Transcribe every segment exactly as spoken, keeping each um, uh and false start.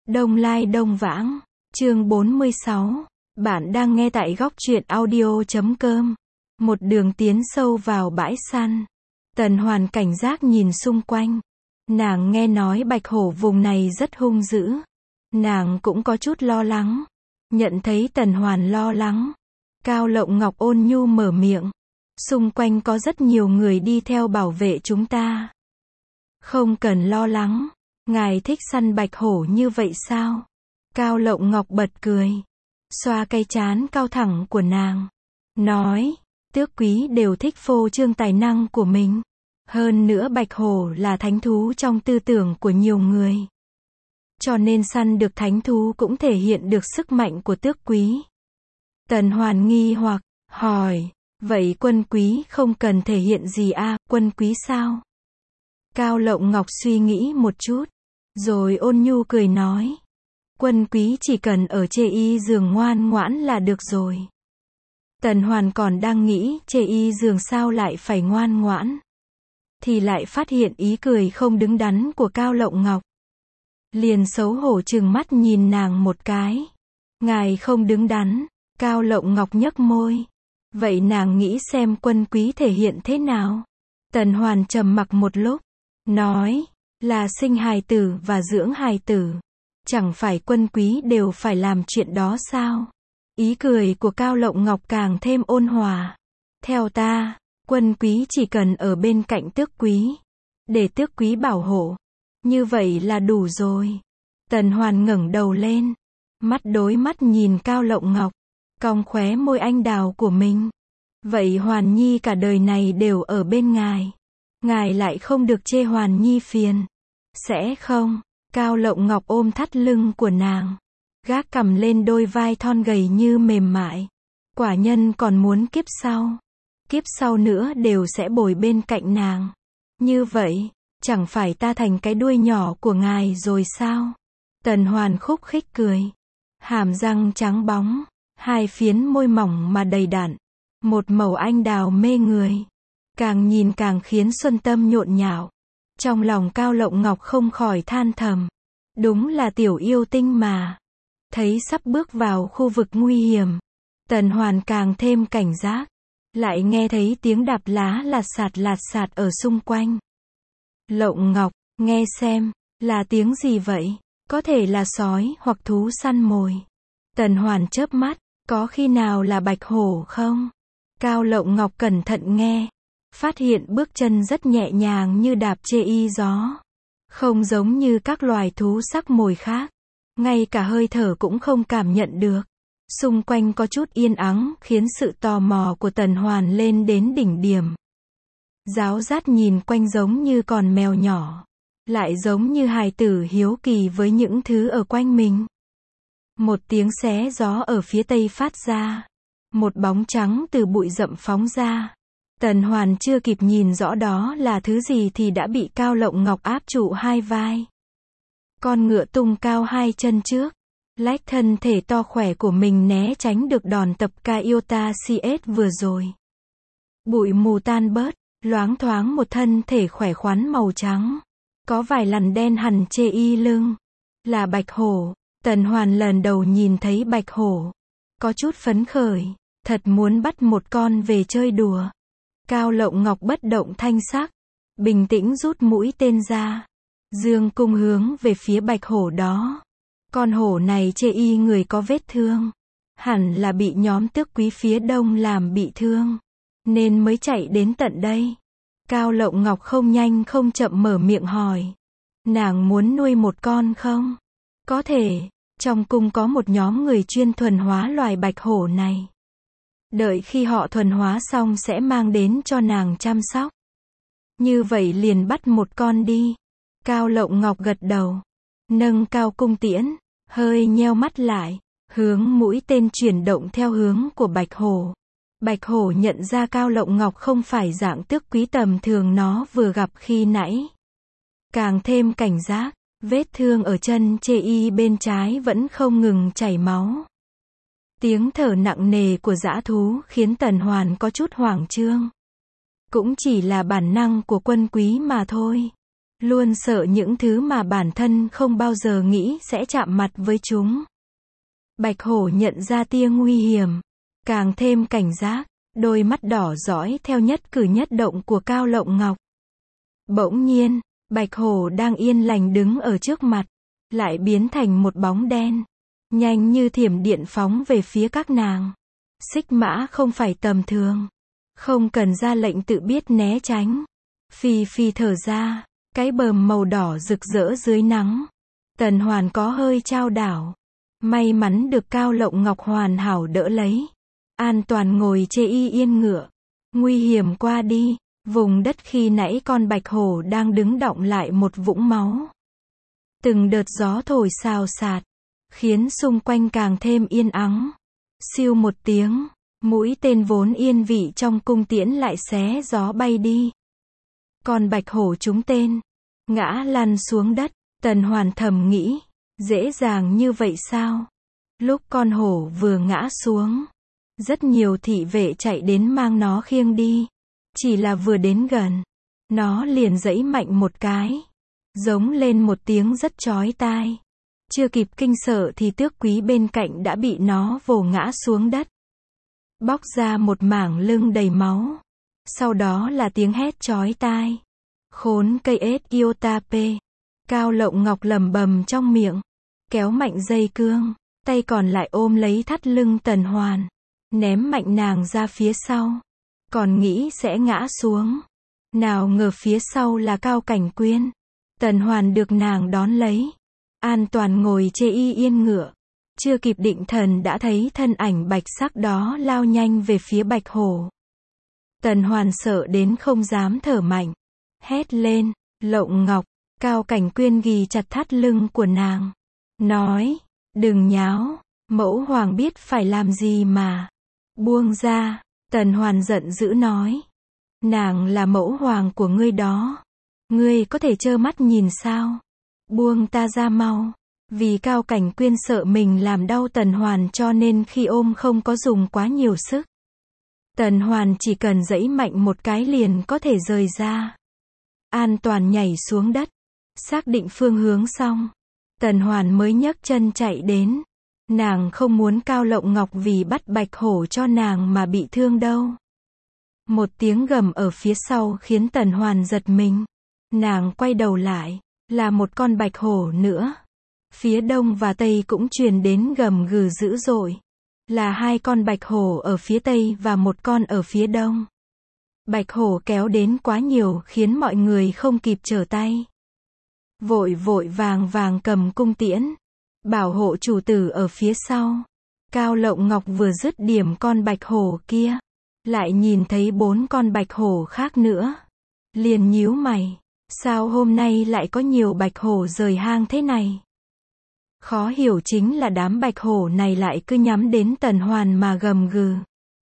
Đông Lai Đông Vãng, chương bốn mươi sáu. Bạn đang nghe tại góc truyện audio chấm com. Một đường tiến sâu vào bãi săn. Tần Hoàn cảnh giác nhìn xung quanh. Nàng nghe nói bạch hổ vùng này rất hung dữ. Nàng cũng có chút lo lắng. Nhận thấy Tần Hoàn lo lắng, Cao Lộng Ngọc ôn nhu mở miệng. Xung quanh có rất nhiều người đi theo bảo vệ chúng ta. Không cần lo lắng. Ngài thích săn bạch hổ như vậy sao? Cao Lộng Ngọc bật cười. Xoa cây trán cao thẳng của nàng. Nói, tước quý đều thích phô trương tài năng của mình. Hơn nữa bạch hổ là thánh thú trong tư tưởng của nhiều người. Cho nên săn được thánh thú cũng thể hiện được sức mạnh của tước quý. Tần Hoàn nghi hoặc, hỏi, vậy quân quý không cần thể hiện gì à, quân quý sao? Cao Lộng Ngọc suy nghĩ một chút, rồi ôn nhu cười nói. Quân quý chỉ cần ở chê y giường ngoan ngoãn là được rồi. Tần Hoàn còn đang nghĩ chê y giường sao lại phải ngoan ngoãn. Thì lại phát hiện ý cười không đứng đắn của Cao Lộng Ngọc. Liền xấu hổ trừng mắt nhìn nàng một cái. Ngài không đứng đắn, Cao Lộng Ngọc nhếch môi. Vậy nàng nghĩ xem quân quý thể hiện thế nào? Tần Hoàn trầm mặc một lúc, nói, là sinh hài tử và dưỡng hài tử. Chẳng phải quân quý đều phải làm chuyện đó sao? Ý cười của Cao Lộng Ngọc càng thêm ôn hòa. Theo ta, quân quý chỉ cần ở bên cạnh tước quý, để tước quý bảo hộ. Như vậy là đủ rồi. Tần Hoàn ngẩng đầu lên, mắt đối mắt nhìn Cao Lộng Ngọc, cong khóe môi anh đào của mình. Vậy Hoàn Nhi cả đời này đều ở bên ngài. Ngài lại không được chê Hoàn Nhi phiền. Sẽ không? Cao Lộng Ngọc ôm thắt lưng của nàng, gác cằm lên đôi vai thon gầy như mềm mại. Quả nhân còn muốn kiếp sau, kiếp sau nữa đều sẽ bồi bên cạnh nàng. Như vậy, chẳng phải ta thành cái đuôi nhỏ của ngài rồi sao? Tần Hoàn khúc khích cười. Hàm răng trắng bóng, hai phiến môi mỏng mà đầy đặn, một màu anh đào mê người. Càng nhìn càng khiến Xuân Tâm nhộn nhạo. Trong lòng Cao Lộng Ngọc không khỏi than thầm. Đúng là tiểu yêu tinh mà. Thấy sắp bước vào khu vực nguy hiểm, Tần Hoàn càng thêm cảnh giác. Lại nghe thấy tiếng đạp lá lạt sạt lạt sạt ở xung quanh. Lộng Ngọc, nghe xem, là tiếng gì vậy? Có thể là sói hoặc thú săn mồi. Tần Hoàn chớp mắt, có khi nào là bạch hổ không? Cao Lộng Ngọc cẩn thận nghe. Phát hiện bước chân rất nhẹ nhàng như đạp chê y gió. Không giống như các loài thú sắc mồi khác. Ngay cả hơi thở cũng không cảm nhận được. Xung quanh có chút yên ắng khiến sự tò mò của Tần Hoàn lên đến đỉnh điểm. Ráo rát nhìn quanh giống như con mèo nhỏ. Lại giống như hài tử hiếu kỳ với những thứ ở quanh mình. Một tiếng xé gió ở phía tây phát ra. Một bóng trắng từ bụi rậm phóng ra. Tần Hoàn chưa kịp nhìn rõ đó là thứ gì thì đã bị Cao Lộng Ngọc áp trụ hai vai. Con ngựa tung cao hai chân trước, lách thân thể to khỏe của mình né tránh được đòn tập Kaiota xê ét vừa rồi. Bụi mù tan bớt, loáng thoáng một thân thể khỏe khoắn màu trắng. Có vài lằn đen hằn chê y lưng. Là bạch hổ. Tần Hoàn lần đầu nhìn thấy bạch hổ. Có chút phấn khởi, thật muốn bắt một con về chơi đùa. Cao Lộng Ngọc bất động thanh sắc, bình tĩnh rút mũi tên ra, dương cung hướng về phía bạch hổ đó. Con hổ này chê y người có vết thương, hẳn là bị nhóm tước quý phía đông làm bị thương, nên mới chạy đến tận đây. Cao Lộng Ngọc không nhanh không chậm mở miệng hỏi, nàng muốn nuôi một con không? Có thể, trong cung có một nhóm người chuyên thuần hóa loài bạch hổ này. Đợi khi họ thuần hóa xong sẽ mang đến cho nàng chăm sóc. Như vậy liền bắt một con đi. Cao Lộng Ngọc gật đầu. Nâng cao cung tiễn, hơi nheo mắt lại, hướng mũi tên chuyển động theo hướng của bạch hổ. Bạch hổ nhận ra Cao Lộng Ngọc không phải dạng tước quý tầm thường nó vừa gặp khi nãy. Càng thêm cảnh giác, vết thương ở chân chê y bên trái vẫn không ngừng chảy máu. Tiếng thở nặng nề của dã thú khiến Tần Hoàn có chút hoảng trương. Cũng chỉ là bản năng của quân quý mà thôi. Luôn sợ những thứ mà bản thân không bao giờ nghĩ sẽ chạm mặt với chúng. Bạch hổ nhận ra tia nguy hiểm, càng thêm cảnh giác, đôi mắt đỏ dõi theo nhất cử nhất động của Cao Lộng Ngọc. Bỗng nhiên, bạch hổ đang yên lành đứng ở trước mặt, lại biến thành một bóng đen, nhanh như thiểm điện phóng về phía các nàng. Xích mã không phải tầm thường, không cần ra lệnh tự biết né tránh. Phi Phi thở ra, cái bờm màu đỏ rực rỡ dưới nắng. Tần Hoàn có hơi chao đảo, may mắn được Cao Lộng Ngọc hoàn hảo đỡ lấy, an toàn ngồi chê y yên ngựa. Nguy hiểm qua đi, vùng đất khi nãy con bạch hổ đang đứng đọng lại một vũng máu. Từng đợt gió thổi xào xạc, khiến xung quanh càng thêm yên ắng. Siêu một tiếng, mũi tên vốn yên vị trong cung tiễn lại xé gió bay đi. Con bạch hổ trúng tên, ngã lăn xuống đất. Tần Hoàn thầm nghĩ, dễ dàng như vậy sao? Lúc con hổ vừa ngã xuống, rất nhiều thị vệ chạy đến mang nó khiêng đi. Chỉ là vừa đến gần, nó liền giãy mạnh một cái, giống lên một tiếng rất chói tai. Chưa kịp kinh sợ thì tước quý bên cạnh đã bị nó vồ ngã xuống đất, bóc ra một mảng lưng đầy máu. Sau đó là tiếng hét chói tai. Khốn cây ết Iotape. Cao Lộng Ngọc lẩm bẩm trong miệng, kéo mạnh dây cương, tay còn lại ôm lấy thắt lưng Tần Hoàn, ném mạnh nàng ra phía sau. Còn nghĩ sẽ ngã xuống, nào ngờ phía sau là Cao Cảnh Quyên. Tần Hoàn được nàng đón lấy, an toàn ngồi chê y yên ngựa. Chưa kịp định thần đã thấy thân ảnh bạch sắc đó lao nhanh về phía bạch hổ. Tần Hoàn sợ đến không dám thở mạnh, hét lên, Lộng Ngọc. Cao Cảnh Quyên ghì chặt thắt lưng của nàng, nói, đừng nháo, mẫu hoàng biết phải làm gì mà. Buông ra. Tần Hoàn giận dữ nói, nàng là mẫu hoàng của ngươi đó, ngươi có thể trơ mắt nhìn sao? Buông ta ra mau. Vì Cao Cảnh Quyên sợ mình làm đau Tần Hoàn cho nên khi ôm không có dùng quá nhiều sức. Tần Hoàn chỉ cần giãy mạnh một cái liền có thể rời ra. An toàn nhảy xuống đất, xác định phương hướng xong, Tần Hoàn mới nhấc chân chạy đến. Nàng không muốn Cao Lộng Ngọc vì bắt bạch hổ cho nàng mà bị thương đâu. Một tiếng gầm ở phía sau khiến Tần Hoàn giật mình. Nàng quay đầu lại, là một con bạch hổ nữa. Phía đông và tây cũng truyền đến gầm gừ dữ dội. Là hai con bạch hổ ở phía tây và một con ở phía đông. Bạch hổ kéo đến quá nhiều khiến mọi người không kịp trở tay. Vội vội vàng vàng cầm cung tiễn, bảo hộ chủ tử ở phía sau. Cao Lộng Ngọc vừa dứt điểm con bạch hổ kia, lại nhìn thấy bốn con bạch hổ khác nữa. Liền nhíu mày, sao hôm nay lại có nhiều bạch hổ rời hang thế này? Khó hiểu chính là đám bạch hổ này lại cứ nhắm đến Tần Hoàn mà gầm gừ.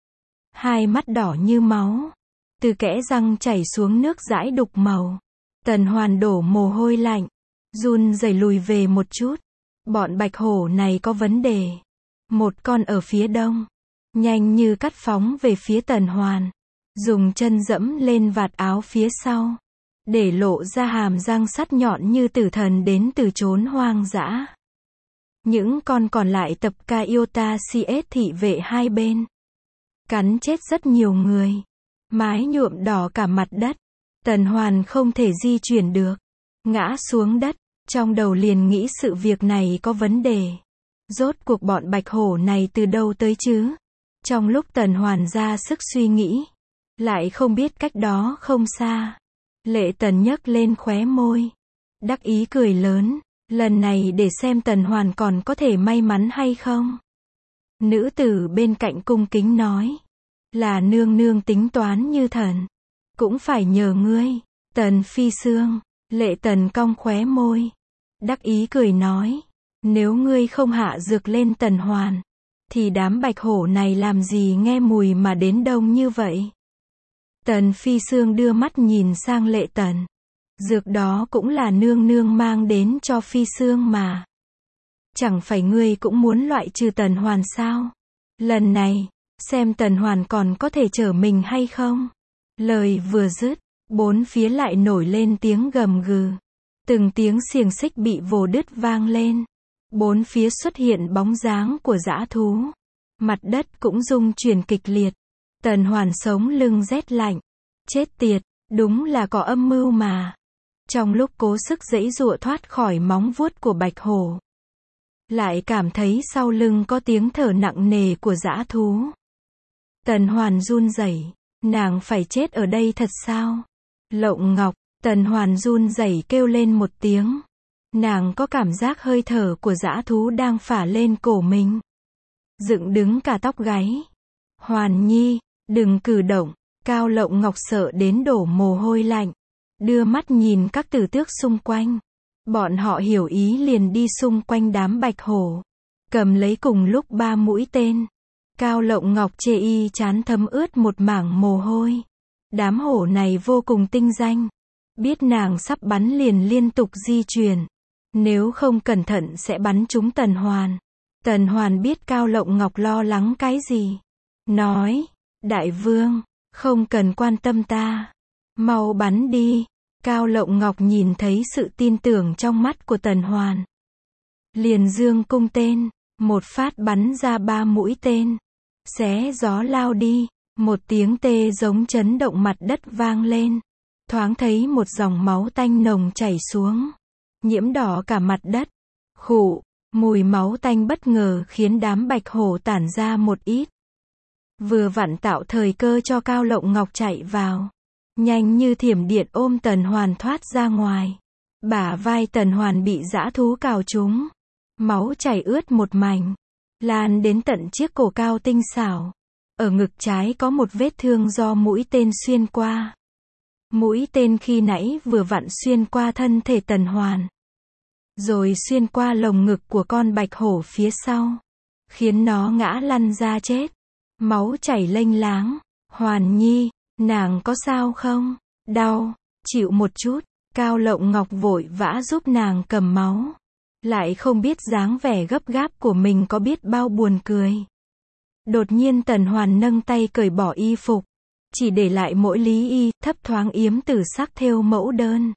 Hai mắt đỏ như máu, từ kẽ răng chảy xuống nước dãi đục màu. Tần Hoàn đổ mồ hôi lạnh, run rẩy lùi về một chút. Bọn bạch hổ này có vấn đề. Một con ở phía đông, nhanh như cắt phóng về phía Tần Hoàn, dùng chân dẫm lên vạt áo phía sau, để lộ ra hàm răng sắc nhọn như tử thần đến từ chốn hoang dã. Những con còn lại tập ca iota cs thị vệ hai bên, cắn chết rất nhiều người, mái nhuộm đỏ cả mặt đất. Tần Hoàn không thể di chuyển được, ngã xuống đất, trong đầu liền nghĩ sự việc này có vấn đề. Rốt cuộc bọn bạch hổ này từ đâu tới chứ? Trong lúc Tần Hoàn ra sức suy nghĩ, lại không biết cách đó không xa, Lệ Tần nhấc lên khóe môi, đắc ý cười lớn, lần này để xem Tần Hoàn còn có thể may mắn hay không. Nữ tử bên cạnh cung kính nói, là nương nương tính toán như thần, cũng phải nhờ ngươi, Tần Phi Sương. Lệ Tần cong khóe môi, đắc ý cười nói, nếu ngươi không hạ dược lên Tần Hoàn, thì đám bạch hổ này làm gì nghe mùi mà đến đông như vậy? Tần Phi Sương đưa mắt nhìn sang Lệ Tần, dược đó cũng là nương nương mang đến cho Phi Sương mà. Chẳng phải ngươi cũng muốn loại trừ Tần Hoàn sao? Lần này, xem Tần Hoàn còn có thể chở mình hay không? Lời vừa dứt, bốn phía lại nổi lên tiếng gầm gừ. Từng tiếng xiềng xích bị vồ đứt vang lên. Bốn phía xuất hiện bóng dáng của dã thú. Mặt đất cũng rung chuyển kịch liệt. Tần Hoàn sống lưng rét lạnh. Chết tiệt, đúng là có âm mưu mà. Trong lúc cố sức giãy giụa thoát khỏi móng vuốt của bạch hổ, lại cảm thấy sau lưng có tiếng thở nặng nề của dã thú. Tần Hoàn run rẩy, nàng phải chết ở đây thật sao? Lộng Ngọc, Tần Hoàn run rẩy kêu lên một tiếng. Nàng có cảm giác hơi thở của dã thú đang phả lên cổ mình. Dựng đứng cả tóc gáy. Hoàn Nhi, đừng cử động. Cao Lộng Ngọc sợ đến đổ mồ hôi lạnh. Đưa mắt nhìn các tử tước xung quanh. Bọn họ hiểu ý liền đi xung quanh đám bạch hổ. Cầm lấy cùng lúc ba mũi tên. Cao Lộng Ngọc chê y chán thấm ướt một mảng mồ hôi. Đám hổ này vô cùng tinh danh. Biết nàng sắp bắn liền liên tục di chuyển. Nếu không cẩn thận sẽ bắn trúng Tần Hoàn. Tần Hoàn biết Cao Lộng Ngọc lo lắng cái gì. Nói, đại vương, không cần quan tâm ta. Mau bắn đi. Cao Lộng Ngọc nhìn thấy sự tin tưởng trong mắt của Tần Hoàn. Liền giương cung tên, một phát bắn ra ba mũi tên. Xé gió lao đi, một tiếng tê giống chấn động mặt đất vang lên. Thoáng thấy một dòng máu tanh nồng chảy xuống. Nhiễm đỏ cả mặt đất. Khụ, mùi máu tanh bất ngờ khiến đám bạch hổ tản ra một ít. Vừa vặn tạo thời cơ cho Cao Lộng Ngọc chạy vào. Nhanh như thiểm điện ôm Tần Hoàn thoát ra ngoài. Bả vai Tần Hoàn bị dã thú cào trúng. Máu chảy ướt một mảnh. Lan đến tận chiếc cổ cao tinh xảo. Ở ngực trái có một vết thương do mũi tên xuyên qua. Mũi tên khi nãy vừa vặn xuyên qua thân thể Tần Hoàn. Rồi xuyên qua lồng ngực của con bạch hổ phía sau. Khiến nó ngã lăn ra chết. Máu chảy lênh láng. Hoàn Nhi, nàng có sao không? Đau, chịu một chút. Cao Lộng Ngọc vội vã giúp nàng cầm máu. Lại không biết dáng vẻ gấp gáp của mình có biết bao buồn cười. Đột nhiên Tần Hoàn nâng tay cởi bỏ y phục. Chỉ để lại mỗi lý y, thấp thoáng yếm tử sắc thêu mẫu đơn.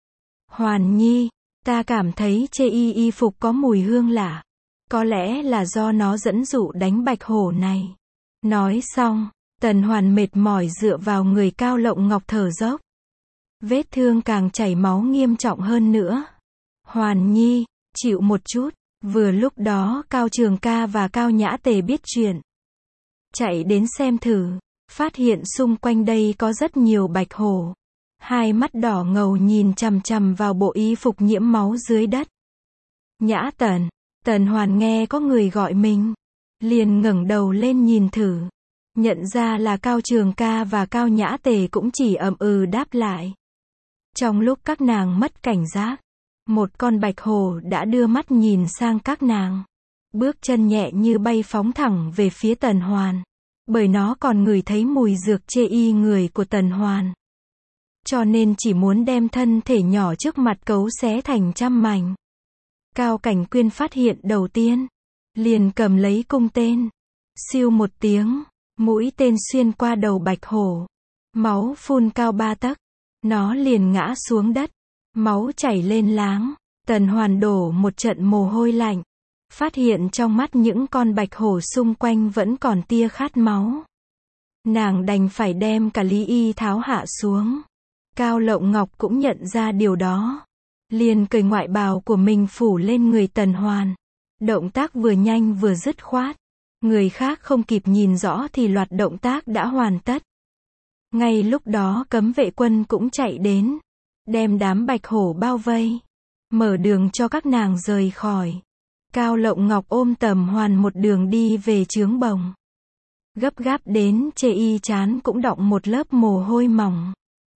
Hoàn Nhi, ta cảm thấy chê y y phục có mùi hương lạ. Có lẽ là do nó dẫn dụ đánh bạch hổ này. Nói xong, Tần Hoàn mệt mỏi dựa vào người Cao Lộng Ngọc thở dốc. Vết thương càng chảy máu nghiêm trọng hơn nữa. Hoàn Nhi, chịu một chút. Vừa lúc đó Cao Trường Ca và Cao Nhã Tề biết chuyện. Chạy đến xem thử. Phát hiện xung quanh đây có rất nhiều bạch hổ. Hai mắt đỏ ngầu nhìn chằm chằm vào bộ y phục nhiễm máu dưới đất. Nhã Tần. Tần Hoàn nghe có người gọi mình. Liền ngẩng đầu lên nhìn thử. Nhận ra là Cao Trường Ca và Cao Nhã Tề cũng chỉ ậm ừ đáp lại. Trong lúc các nàng mất cảnh giác, một con bạch hổ đã đưa mắt nhìn sang các nàng. Bước chân nhẹ như bay phóng thẳng về phía Tần Hoàn. Bởi nó còn ngửi thấy mùi dược chê y người của Tần Hoàn. Cho nên chỉ muốn đem thân thể nhỏ trước mặt cấu xé thành trăm mảnh. Cao Cảnh Quyên phát hiện đầu tiên. Liền cầm lấy cung tên. Siêu một tiếng. Mũi tên xuyên qua đầu bạch hổ. Máu phun cao ba tấc. Nó liền ngã xuống đất. Máu chảy lên láng. Tần Hoàn đổ một trận mồ hôi lạnh. Phát hiện trong mắt những con bạch hổ xung quanh vẫn còn tia khát máu. Nàng đành phải đem cả lý y tháo hạ xuống. Cao Lộng Ngọc cũng nhận ra điều đó. Liền cởi ngoại bào của mình phủ lên người Tần Hoàn. Động tác vừa nhanh vừa dứt khoát. Người khác không kịp nhìn rõ thì loạt động tác đã hoàn tất. Ngay lúc đó cấm vệ quân cũng chạy đến. Đem đám bạch hổ bao vây. Mở đường cho các nàng rời khỏi. Cao Lộng Ngọc ôm Tần Hoàn một đường đi về trướng bồng. Gấp gáp đến chê y chán cũng đọng một lớp mồ hôi mỏng.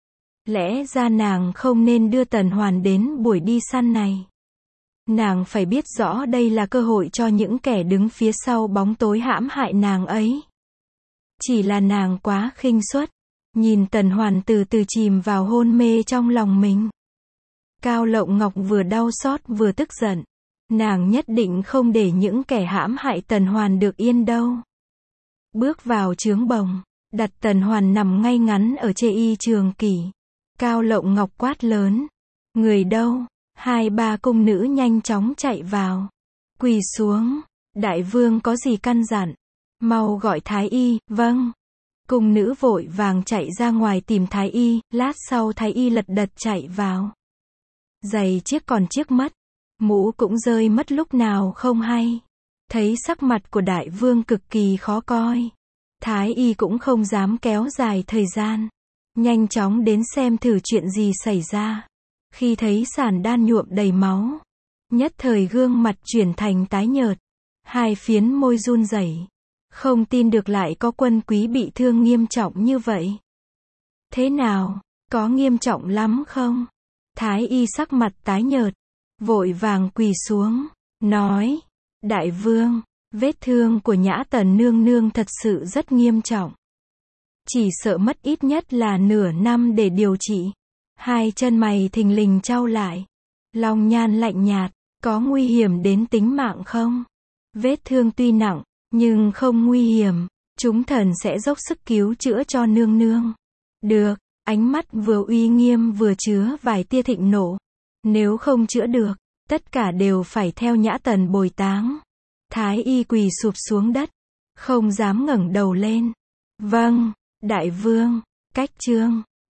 Lẽ ra nàng không nên đưa Tần Hoàn đến buổi đi săn này. Nàng phải biết rõ đây là cơ hội cho những kẻ đứng phía sau bóng tối hãm hại nàng ấy. Chỉ là nàng quá khinh suất. Nhìn Tần Hoàn từ từ chìm vào hôn mê trong lòng mình. Cao Lộng Ngọc vừa đau xót vừa tức giận. Nàng nhất định không để những kẻ hãm hại Tần Hoàn được yên đâu. Bước vào trướng bồng. Đặt Tần Hoàn nằm ngay ngắn ở chê y trường kỷ. Cao Lộng Ngọc quát lớn. Người đâu? Hai ba cung nữ nhanh chóng chạy vào. Quỳ xuống. Đại vương có gì căn dặn? Mau gọi thái y. Vâng. Cung nữ vội vàng chạy ra ngoài tìm thái y, lát sau thái y lật đật chạy vào. Giày chiếc còn chiếc mất. Mũ cũng rơi mất lúc nào không hay. Thấy sắc mặt của đại vương cực kỳ khó coi. Thái y cũng không dám kéo dài thời gian. Nhanh chóng đến xem thử chuyện gì xảy ra. Khi thấy sàn đan nhuộm đầy máu, nhất thời gương mặt chuyển thành tái nhợt. Hai phiến môi run rẩy. Không tin được lại có quân quý bị thương nghiêm trọng như vậy. Thế nào? Có nghiêm trọng lắm không? Thái y sắc mặt tái nhợt. Vội vàng quỳ xuống. Nói. Đại vương, vết thương của Nhã Tần nương nương thật sự rất nghiêm trọng. Chỉ sợ mất ít nhất là nửa năm để điều trị. Hai chân mày thình lình chau lại. Long Nhan lạnh nhạt. Có nguy hiểm đến tính mạng không? Vết thương tuy nặng, nhưng không nguy hiểm. Chúng thần sẽ dốc sức cứu chữa cho nương nương. Được. Ánh mắt vừa uy nghiêm vừa chứa vài tia thịnh nộ. Nếu không chữa được, tất cả đều phải theo Nhã Tần bồi táng. Thái y quỳ sụp xuống đất. Không dám ngẩng đầu lên. Vâng, đại vương. Cách chương